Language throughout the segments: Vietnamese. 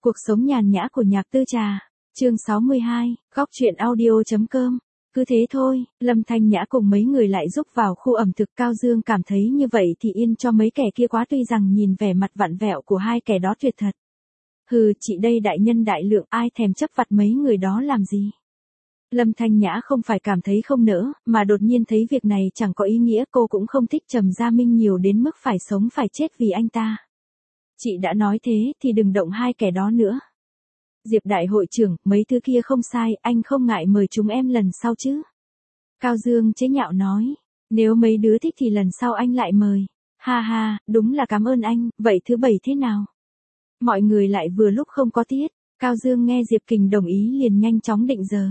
Cuộc sống nhàn nhã của Nhạc Tư Trà, chương 62, góc truyện audio.com. Cứ thế thôi, Lâm Thanh Nhã cùng mấy người lại rúc vào khu ẩm thực. Cao Dương cảm thấy như vậy thì yên cho mấy kẻ kia quá, tuy rằng nhìn vẻ mặt vặn vẹo của hai kẻ đó tuyệt thật. Hừ, chị đây đại nhân đại lượng, ai thèm chấp vặt mấy người đó làm gì. Lâm Thanh Nhã không phải cảm thấy không nỡ, mà đột nhiên thấy việc này chẳng có ý nghĩa. Cô cũng không thích Trầm Gia Minh nhiều đến mức phải sống phải chết vì anh ta. Chị đã nói thế thì đừng động hai kẻ đó nữa. Diệp đại hội trưởng, mấy thứ kia không sai, anh không ngại mời chúng em lần sau chứ. Cao Dương chế nhạo nói, nếu mấy đứa thích thì lần sau anh lại mời. Ha ha, đúng là cảm ơn anh, vậy thứ bảy thế nào? Mọi người lại vừa lúc không có tiết. Cao Dương nghe Diệp Kình đồng ý liền nhanh chóng định giờ.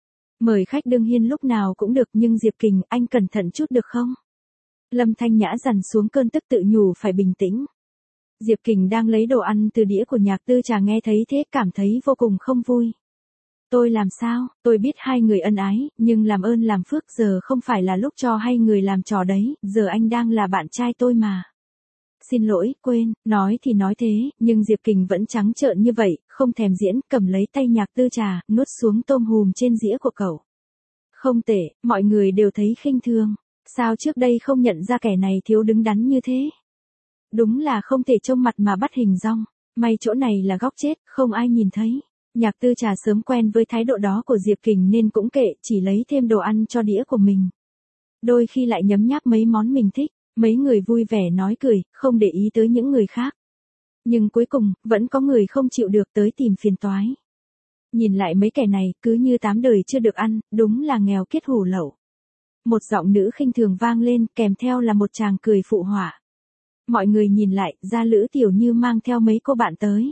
Mời khách đương nhiên lúc nào cũng được, nhưng Diệp Kình, anh cẩn thận chút được không? Lâm Thanh Nhã dằn xuống cơn tức tự nhủ phải bình tĩnh. Diệp Kình đang lấy đồ ăn từ đĩa của Nhạc Tư Trà, nghe thấy thế cảm thấy vô cùng không vui. Tôi làm sao, tôi biết hai người ân ái, nhưng làm ơn làm phước, giờ không phải là lúc cho hai người làm trò đấy, giờ anh đang là bạn trai tôi mà. Xin lỗi, quên, nói thì nói thế, nhưng Diệp Kình vẫn trắng trợn như vậy, không thèm diễn, cầm lấy tay Nhạc Tư Trà, nuốt xuống tôm hùm trên dĩa của cậu. Không tệ, mọi người đều thấy khinh thường, sao trước đây không nhận ra kẻ này thiếu đứng đắn như thế? Đúng là không thể trông mặt mà bắt hình dong, may chỗ này là góc chết, không ai nhìn thấy. Nhạc Tư Trà sớm quen với thái độ đó của Diệp Kình nên cũng kệ, chỉ lấy thêm đồ ăn cho đĩa của mình. Đôi khi lại nhấm nháp mấy món mình thích, mấy người vui vẻ nói cười, không để ý tới những người khác. Nhưng cuối cùng, vẫn có người không chịu được tới tìm phiền toái. Nhìn lại mấy kẻ này, cứ như 8 đời chưa được ăn, đúng là nghèo kiết hủ lậu. Một giọng nữ khinh thường vang lên, kèm theo là một tràng cười phụ họa. Mọi người nhìn lại, ra Lữ Tiểu Như mang theo mấy cô bạn tới.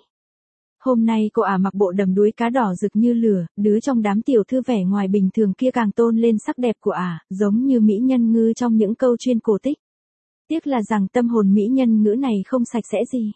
Hôm nay cô mặc bộ đầm đuối cá đỏ rực như lửa, đứa trong đám tiểu thư vẻ ngoài bình thường kia càng tôn lên sắc đẹp của giống như mỹ nhân ngư trong những câu chuyên cổ tích. Tiếc là rằng tâm hồn mỹ nhân ngữ này không sạch sẽ gì.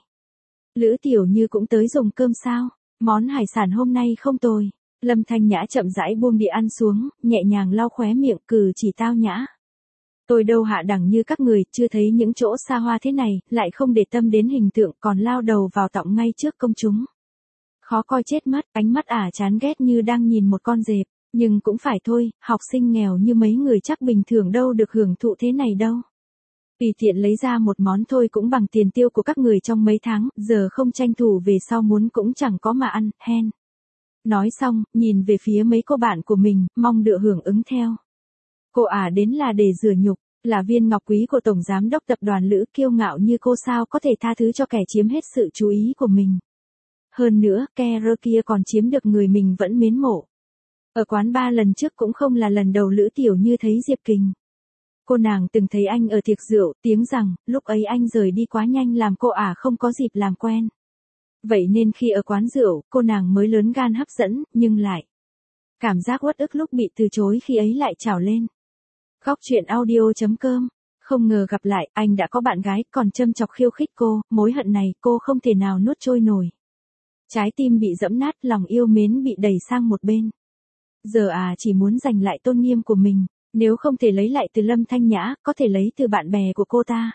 Lữ Tiểu Như cũng tới dùng cơm sao? Món hải sản hôm nay không tồi. Lâm Thanh Nhã chậm rãi buông đĩa ăn xuống, nhẹ nhàng lau khóe miệng, cử chỉ tao nhã. Tôi đâu hạ đẳng như các người, chưa thấy những chỗ xa hoa thế này, lại không để tâm đến hình tượng, còn lao đầu vào tọng ngay trước công chúng. Khó coi chết mất, ánh mắt chán ghét như đang nhìn một con dẹp, nhưng cũng phải thôi, học sinh nghèo như mấy người chắc bình thường đâu được hưởng thụ thế này đâu. Tùy tiện lấy ra một món thôi cũng bằng tiền tiêu của các người trong mấy tháng, giờ không tranh thủ về sau muốn cũng chẳng có mà ăn, hen. Nói xong, nhìn về phía mấy cô bạn của mình, mong được hưởng ứng theo. Cô đến là để rửa nhục, là viên ngọc quý của Tổng Giám đốc Tập đoàn Lữ, kiêu ngạo như cô sao có thể tha thứ cho kẻ chiếm hết sự chú ý của mình. Hơn nữa, Kere kia còn chiếm được người mình vẫn mến mộ. Ở quán ba lần trước cũng không là lần đầu Lữ Tiểu Như thấy Diệp Kình. Cô nàng từng thấy anh ở tiệc rượu, tiếng rằng, lúc ấy anh rời đi quá nhanh làm cô không có dịp làm quen. Vậy nên khi ở quán rượu, cô nàng mới lớn gan hấp dẫn, nhưng lại cảm giác uất ức lúc bị từ chối khi ấy lại trào lên. Góc truyện audio.com. Không ngờ gặp lại, anh đã có bạn gái, còn châm chọc khiêu khích cô, mối hận này cô không thể nào nuốt trôi nổi. Trái tim bị giẫm nát, lòng yêu mến bị đẩy sang một bên. Giờ chỉ muốn giành lại tôn nghiêm của mình, nếu không thể lấy lại từ Lâm Thanh Nhã, có thể lấy từ bạn bè của cô ta.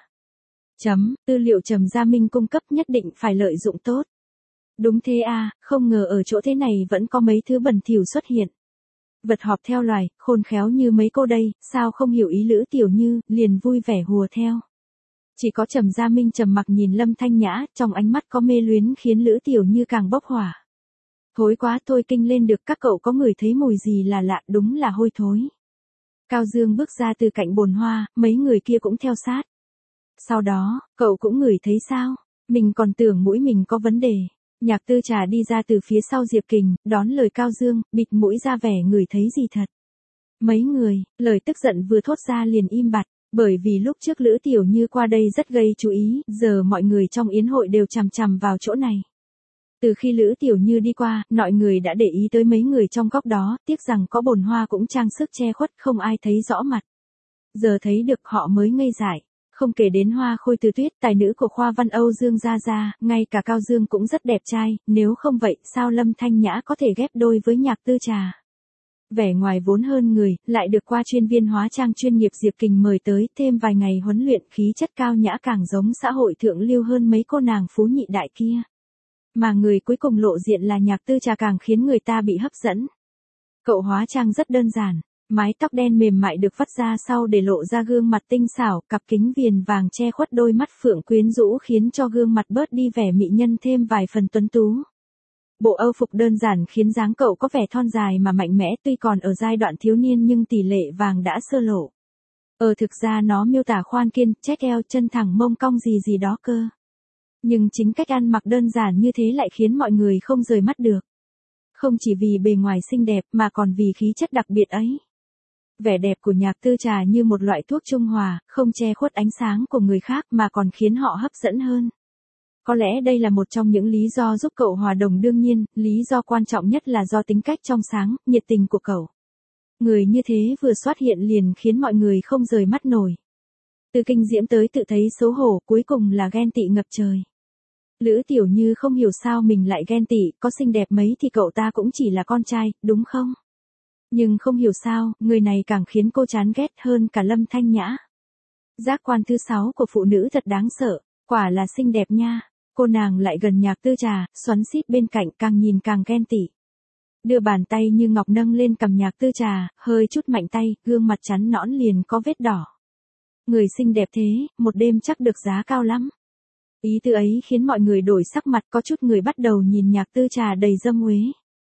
Tư liệu Trầm Gia Minh cung cấp nhất định phải lợi dụng tốt. Đúng thế không ngờ ở chỗ thế này vẫn có mấy thứ bẩn thỉu xuất hiện. Vật họp theo loài, khôn khéo như mấy cô đây, sao không hiểu ý Lữ Tiểu Như, liền vui vẻ hùa theo. Chỉ có Trầm Gia Minh trầm mặc nhìn Lâm Thanh Nhã, trong ánh mắt có mê luyến khiến Lữ Tiểu Như càng bốc hỏa. Thối quá thôi, kinh lên được, các cậu có ngửi thấy mùi gì là lạ, đúng là hôi thối. Cao Dương bước ra từ cạnh bồn hoa, mấy người kia cũng theo sát. Sau đó, cậu cũng ngửi thấy sao? Mình còn tưởng mũi mình có vấn đề. Nhạc Tư Trà đi ra từ phía sau Diệp Kình, đón lời Cao Dương, bịt mũi ra vẻ ngửi thấy gì thật. Mấy người, lời tức giận vừa thốt ra liền im bặt, bởi vì lúc trước Lữ Tiểu Như qua đây rất gây chú ý, giờ mọi người trong yến hội đều chằm chằm vào chỗ này. Từ khi Lữ Tiểu Như đi qua, mọi người đã để ý tới mấy người trong góc đó, tiếc rằng có bồn hoa cũng trang sức che khuất, không ai thấy rõ mặt. Giờ thấy được họ mới ngây dại. Không kể đến Hoa Khôi Từ Tuyết, tài nữ của khoa văn Âu Dương Gia Gia, ngay cả Cao Dương cũng rất đẹp trai, nếu không vậy, sao Lâm Thanh Nhã có thể ghép đôi với Nhạc Tư Trà. Vẻ ngoài vốn hơn người, lại được qua chuyên viên hóa trang chuyên nghiệp Diệp Kình mời tới, thêm vài ngày huấn luyện, khí chất cao nhã càng giống xã hội thượng lưu hơn mấy cô nàng phú nhị đại kia. Mà người cuối cùng lộ diện là Nhạc Tư Trà càng khiến người ta bị hấp dẫn. Cậu hóa trang rất đơn giản, mái tóc đen mềm mại được vắt ra sau để lộ ra gương mặt tinh xảo, cặp kính viền vàng che khuất đôi mắt phượng quyến rũ khiến cho gương mặt bớt đi vẻ mị nhân thêm vài phần tuấn tú. Bộ âu phục đơn giản khiến dáng cậu có vẻ thon dài mà mạnh mẽ, tuy còn ở giai đoạn thiếu niên nhưng tỷ lệ vàng đã sơ lộ. Thực ra nó miêu tả khoan kiên, chét eo, chân thẳng, mông cong gì gì đó cơ. Nhưng chính cách ăn mặc đơn giản như thế lại khiến mọi người không rời mắt được. Không chỉ vì bề ngoài xinh đẹp mà còn vì khí chất đặc biệt ấy. Vẻ đẹp của Nhạc Tư Trà như một loại thuốc trung hòa, không che khuất ánh sáng của người khác mà còn khiến họ hấp dẫn hơn. Có lẽ đây là một trong những lý do giúp cậu hòa đồng, đương nhiên, lý do quan trọng nhất là do tính cách trong sáng, nhiệt tình của cậu. Người như thế vừa xuất hiện liền khiến mọi người không rời mắt nổi. Từ kinh diễm tới tự thấy xấu hổ, cuối cùng là ghen tị ngập trời. Lữ Tiểu Như không hiểu sao mình lại ghen tị, có xinh đẹp mấy thì cậu ta cũng chỉ là con trai, đúng không? Nhưng không hiểu sao, người này càng khiến cô chán ghét hơn cả Lâm Thanh Nhã. Giác quan thứ 6 của phụ nữ thật đáng sợ, quả là xinh đẹp nha. Cô nàng lại gần Nhạc Tư Trà, xoắn xít bên cạnh, càng nhìn càng ghen tị. Đưa bàn tay như ngọc nâng lên cằm Nhạc Tư Trà, hơi chút mạnh tay, gương mặt trắng nõn liền có vết đỏ. Người xinh đẹp thế, một đêm chắc được giá cao lắm. Ý tư ấy khiến mọi người đổi sắc mặt, có chút người bắt đầu nhìn Nhạc Tư Trà đầy dâm uế.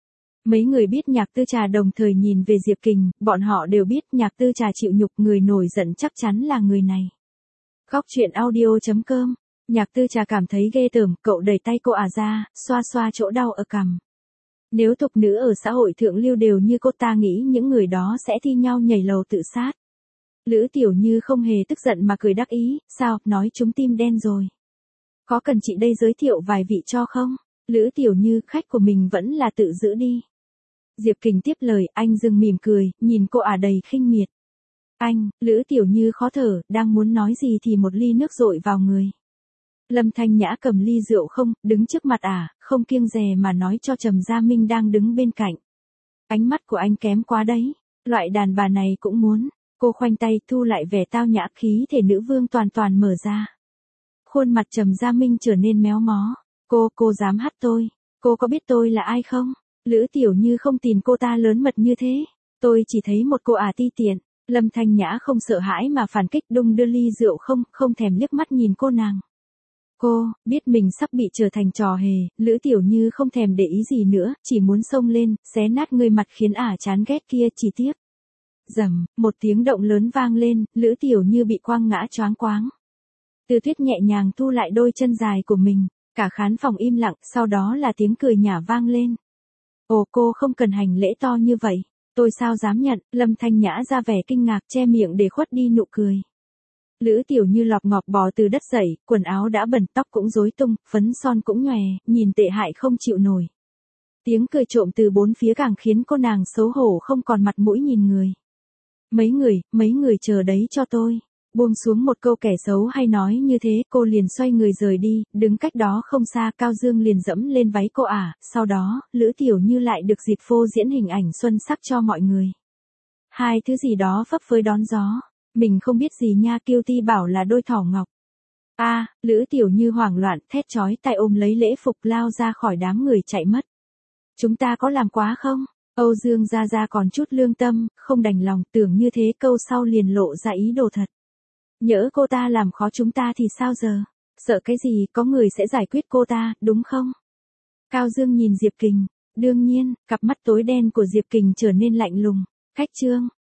Mấy người biết Nhạc Tư Trà đồng thời nhìn về Diệp Kình, bọn họ đều biết Nhạc Tư Trà chịu nhục, người nổi giận chắc chắn là người này. Góc truyện audio.com. Nhạc Tư Trà cảm thấy ghê tởm, cậu đẩy tay cô ra, xoa xoa chỗ đau ở cằm. Nếu tục nữ ở xã hội thượng lưu đều như cô ta nghĩ những người đó sẽ thi nhau nhảy lầu tự sát. Lữ Tiểu Như không hề tức giận mà cười đắc ý, sao, nói chúng tim đen rồi. Có cần chị đây giới thiệu vài vị cho không? Lữ Tiểu Như, khách của mình vẫn là tự giữ đi. Diệp Kình tiếp lời, anh dừng mỉm cười, nhìn cô đầy khinh miệt. Anh, Lữ Tiểu Như khó thở, đang muốn nói gì thì một ly nước dội vào người. Lâm Thanh Nhã cầm ly rượu không, đứng trước mặt không kiêng dè mà nói cho Trầm Gia Minh đang đứng bên cạnh. Ánh mắt của anh kém quá đấy, loại đàn bà này cũng muốn. Cô khoanh tay thu lại vẻ tao nhã, khí thể nữ vương toàn mở ra. Khuôn mặt Trầm Gia Minh trở nên méo mó. Cô dám hắt tôi, cô có biết tôi là ai không? Lữ Tiểu Như không tin cô ta lớn mật như thế. Tôi chỉ thấy một cô ti tiện. Lâm Thanh Nhã không sợ hãi mà phản kích, đung đưa ly rượu không thèm liếc mắt nhìn cô nàng. Cô, biết mình sắp bị trở thành trò hề, Lữ Tiểu Như không thèm để ý gì nữa, chỉ muốn xông lên, xé nát người mặt khiến chán ghét kia, chỉ tiếp. Rầm, một tiếng động lớn vang lên, Lữ Tiểu Như bị quăng ngã choáng quáng. Từ Tuyết nhẹ nhàng thu lại đôi chân dài của mình, cả khán phòng im lặng, sau đó là tiếng cười nhả vang lên. Cô không cần hành lễ to như vậy, tôi sao dám nhận, Lâm Thanh Nhã ra vẻ kinh ngạc che miệng để khuất đi nụ cười. Lữ Tiểu Như lọc ngọc bò từ đất dậy, quần áo đã bẩn, tóc cũng rối tung, phấn son cũng nhòe, nhìn tệ hại không chịu nổi. Tiếng cười trộm từ bốn phía càng khiến cô nàng xấu hổ không còn mặt mũi nhìn người. Mấy người chờ đấy cho tôi. Buông xuống một câu kẻ xấu hay nói như thế, cô liền xoay người rời đi, đứng cách đó không xa, Cao Dương liền dẫm lên váy cô sau đó, Lữ Tiểu Như lại được dịp phô diễn hình ảnh xuân sắc cho mọi người. Hai thứ gì đó phấp phới đón gió. Mình không biết gì nha, Kiêu Ti bảo là đôi thỏ ngọc. Lữ Tiểu Như hoảng loạn, thét chói tai ôm lấy lễ phục lao ra khỏi đám người chạy mất. Chúng ta có làm quá không? Âu Dương Gia còn chút lương tâm, không đành lòng, tưởng như thế câu sau liền lộ ra ý đồ thật. Nhỡ cô ta làm khó chúng ta thì sao giờ? Sợ cái gì, có người sẽ giải quyết cô ta, đúng không? Cao Dương nhìn Diệp Kình, đương nhiên, cặp mắt tối đen của Diệp Kình trở nên lạnh lùng. Khách trương,